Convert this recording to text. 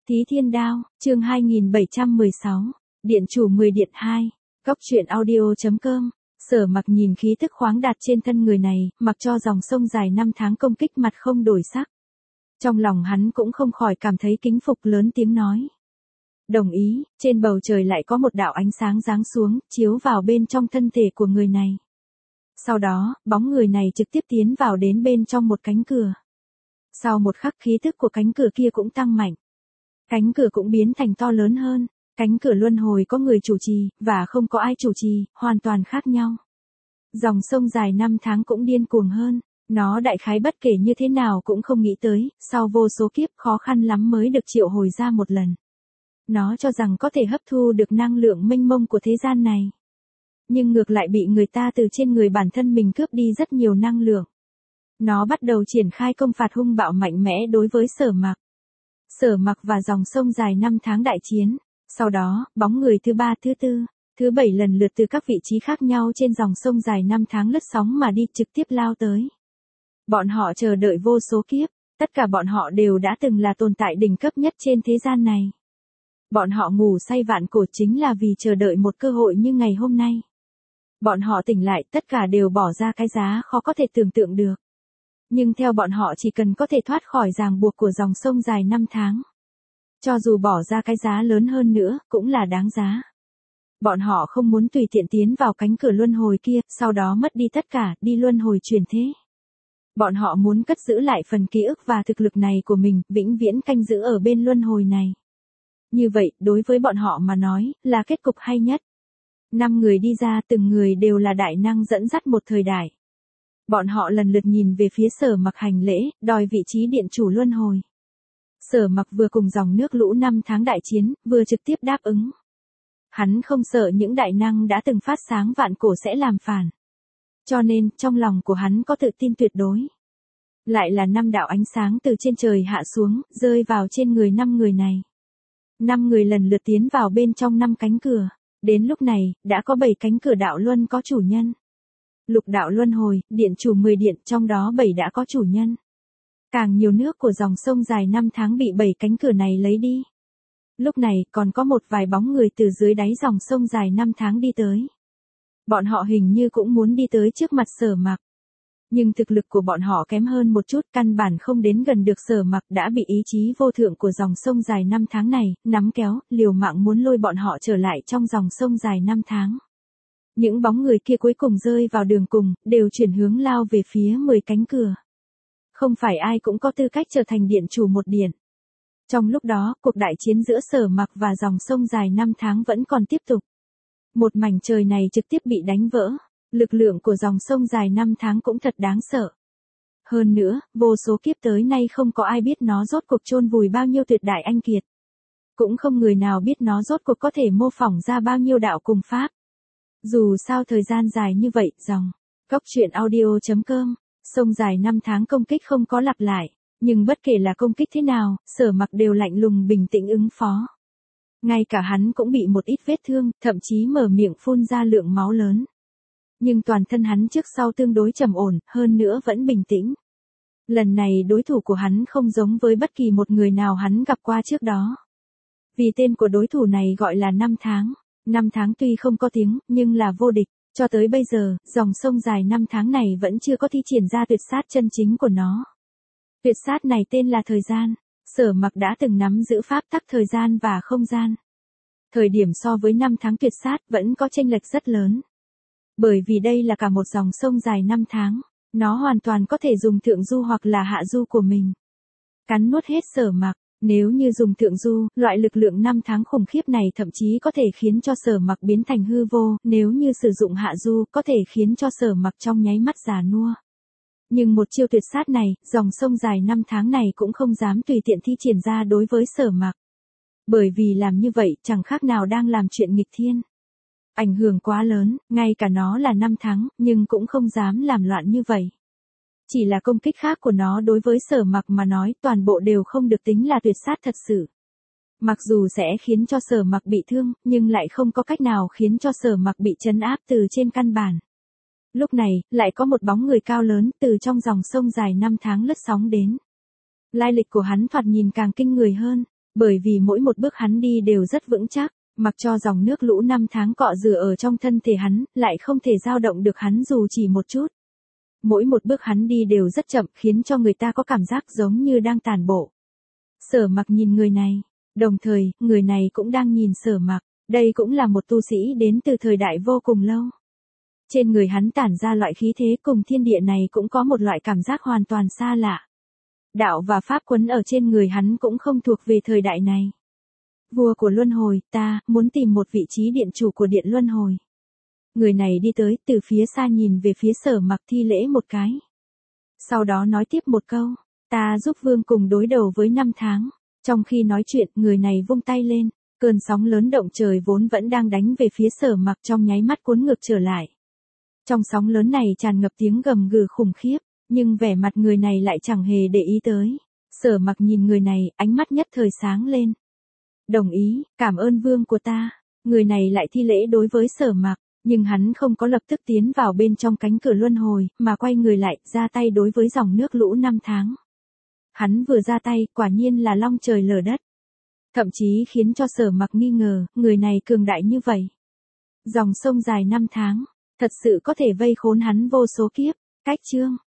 Tí Thiên Đao, chương 2716, Điện chủ 10 điện 2, Cóc truyện audio.com. Sở Mặc nhìn khí tức khoáng đạt trên thân người này, mặc cho dòng sông dài năm tháng công kích mặt không đổi sắc. Trong lòng hắn cũng không khỏi cảm thấy kính phục, lớn tiếng nói. Đồng ý. Trên bầu trời lại có một đạo ánh sáng giáng xuống, chiếu vào bên trong thân thể của người này. Sau đó, bóng người này trực tiếp tiến vào đến bên trong một cánh cửa. Sau một khắc khí tức của cánh cửa kia cũng tăng mạnh. Cánh cửa cũng biến thành to lớn hơn. Cánh cửa luân hồi có người chủ trì, và không có ai chủ trì, hoàn toàn khác nhau. Dòng sông dài năm tháng cũng điên cuồng hơn. Nó đại khái bất kể như thế nào cũng không nghĩ tới, sau vô số kiếp khó khăn lắm mới được triệu hồi ra một lần. Nó cho rằng có thể hấp thu được năng lượng mênh mông của thế gian này. Nhưng ngược lại bị người ta từ trên người bản thân mình cướp đi rất nhiều năng lượng. Nó bắt đầu triển khai công phạt hung bạo mạnh mẽ đối với Sở Mặc. Sở Mặc và dòng sông dài năm tháng đại chiến. Sau đó, bóng người thứ 3, thứ 4, thứ 7 lần lượt từ các vị trí khác nhau trên dòng sông dài năm tháng lướt sóng mà đi trực tiếp lao tới. Bọn họ chờ đợi vô số kiếp, tất cả bọn họ đều đã từng là tồn tại đỉnh cấp nhất trên thế gian này. Bọn họ ngủ say vạn cổ chính là vì chờ đợi một cơ hội như ngày hôm nay. Bọn họ tỉnh lại, tất cả đều bỏ ra cái giá khó có thể tưởng tượng được. Nhưng theo bọn họ chỉ cần có thể thoát khỏi ràng buộc của dòng sông dài năm tháng. Cho dù bỏ ra cái giá lớn hơn nữa, cũng là đáng giá. Bọn họ không muốn tùy tiện tiến vào cánh cửa luân hồi kia, sau đó mất đi tất cả, đi luân hồi chuyển thế. Bọn họ muốn cất giữ lại phần ký ức và thực lực này của mình, vĩnh viễn canh giữ ở bên luân hồi này. Như vậy, đối với bọn họ mà nói, là kết cục hay nhất. 5 người đi ra, từng người đều là đại năng dẫn dắt một thời đại. Bọn họ lần lượt nhìn về phía Sở Mặc hành lễ, đòi vị trí điện chủ luân hồi. Sở Mặc vừa cùng dòng nước lũ năm tháng đại chiến, vừa trực tiếp đáp ứng. Hắn không sợ những đại năng đã từng phát sáng vạn cổ sẽ làm phản. Cho nên, trong lòng của hắn có tự tin tuyệt đối. Lại là 5 đạo ánh sáng từ trên trời hạ xuống, rơi vào trên người 5 người này. 5 người lần lượt tiến vào bên trong 5 cánh cửa. Đến lúc này, đã có 7 cánh cửa đạo luân có chủ nhân. Lục đạo luân hồi, điện chủ 10 điện, trong đó 7 đã có chủ nhân. Càng nhiều nước của dòng sông dài năm tháng bị 7 cánh cửa này lấy đi. Lúc này, còn có một vài bóng người từ dưới đáy dòng sông dài năm tháng đi tới. Bọn họ hình như cũng muốn đi tới trước mặt Sở Mặc. Nhưng thực lực của bọn họ kém hơn một chút, căn bản không đến gần được Sở Mặc, đã bị ý chí vô thượng của dòng sông dài năm tháng này nắm kéo, liều mạng muốn lôi bọn họ trở lại trong dòng sông dài năm tháng. Những bóng người kia cuối cùng rơi vào đường cùng, đều chuyển hướng lao về phía 10 cánh cửa. Không phải ai cũng có tư cách trở thành điện chủ một điện. Trong lúc đó, cuộc đại chiến giữa Sở Mặc và dòng sông dài năm tháng vẫn còn tiếp tục. Một mảnh trời này trực tiếp bị đánh vỡ. Lực lượng của dòng sông dài năm tháng cũng thật đáng sợ. Hơn nữa, vô số kiếp tới nay không có ai biết nó rốt cuộc chôn vùi bao nhiêu tuyệt đại anh kiệt. Cũng không người nào biết nó rốt cuộc có thể mô phỏng ra bao nhiêu đạo cùng pháp. Dù sao thời gian dài như vậy, dòng Cóc truyện audio.com, sông dài năm tháng công kích không có lặp lại. Nhưng bất kể là công kích thế nào, Sở Mặc đều lạnh lùng bình tĩnh ứng phó. Ngay cả hắn cũng bị một ít vết thương, thậm chí mở miệng phun ra lượng máu lớn. Nhưng toàn thân hắn trước sau tương đối trầm ổn, hơn nữa vẫn bình tĩnh. Lần này đối thủ của hắn không giống với bất kỳ một người nào hắn gặp qua trước đó. Vì tên của đối thủ này gọi là năm tháng. Năm tháng tuy không có tiếng, nhưng là vô địch. Cho tới bây giờ, dòng sông dài năm tháng này vẫn chưa có thi triển ra tuyệt sát chân chính của nó. Tuyệt sát này tên là thời gian. Sở Mặc đã từng nắm giữ pháp tắc thời gian và không gian. Thời điểm so với năm tháng tuyệt sát vẫn có chênh lệch rất lớn. Bởi vì đây là cả một dòng sông dài năm tháng, nó hoàn toàn có thể dùng thượng du hoặc là hạ du của mình. Cắn nuốt hết Sở Mặc, nếu như dùng thượng du, loại lực lượng năm tháng khủng khiếp này thậm chí có thể khiến cho Sở Mặc biến thành hư vô, nếu như sử dụng hạ du, có thể khiến cho Sở Mặc trong nháy mắt già nua. Nhưng một chiêu tuyệt sát này, dòng sông dài năm tháng này cũng không dám tùy tiện thi triển ra đối với Sở Mặc. Bởi vì làm như vậy chẳng khác nào đang làm chuyện nghịch thiên. Ảnh hưởng quá lớn, ngay cả nó là năm tháng, nhưng cũng không dám làm loạn như vậy. Chỉ là công kích khác của nó đối với Sở Mặc mà nói, toàn bộ đều không được tính là tuyệt sát thật sự. Mặc dù sẽ khiến cho Sở Mặc bị thương, nhưng lại không có cách nào khiến cho Sở Mặc bị trấn áp từ trên căn bản. Lúc này, lại có một bóng người cao lớn từ trong dòng sông dài năm tháng lướt sóng đến. Lai lịch của hắn thoạt nhìn càng kinh người hơn. Bởi vì mỗi một bước hắn đi đều rất vững chắc, mặc cho dòng nước lũ năm tháng cọ rửa ở trong thân thể hắn, lại không thể dao động được hắn dù chỉ một chút. Mỗi một bước hắn đi đều rất chậm, khiến cho người ta có cảm giác giống như đang tản bộ. Sở Mặc nhìn người này, đồng thời, người này cũng đang nhìn Sở Mặc, đây cũng là một tu sĩ đến từ thời đại vô cùng lâu. Trên người hắn tản ra loại khí thế cùng thiên địa này cũng có một loại cảm giác hoàn toàn xa lạ. Đạo và pháp quấn ở trên người hắn cũng không thuộc về thời đại này. Vua của Luân Hồi, ta muốn tìm một vị trí điện chủ của Điện Luân Hồi. Người này đi tới, từ phía xa nhìn về phía Sở Mặc thi lễ một cái. Sau đó nói tiếp một câu, ta giúp vương cùng đối đầu với năm tháng. Trong khi nói chuyện, người này vung tay lên, cơn sóng lớn động trời vốn vẫn đang đánh về phía Sở Mặc trong nháy mắt cuốn ngược trở lại. Trong sóng lớn này tràn ngập tiếng gầm gừ khủng khiếp, nhưng vẻ mặt người này lại chẳng hề để ý tới. Sở Mặc nhìn người này, ánh mắt nhất thời sáng lên. Đồng ý, cảm ơn vương của ta. Người này lại thi lễ đối với Sở Mặc, nhưng hắn không có lập tức tiến vào bên trong cánh cửa luân hồi, mà quay người lại, ra tay đối với dòng nước lũ năm tháng. Hắn vừa ra tay, quả nhiên là long trời lở đất. Thậm chí khiến cho Sở Mặc nghi ngờ, người này cường đại như vậy. Dòng sông dài năm tháng, thật sự có thể vây khốn hắn vô số kiếp. Cách chương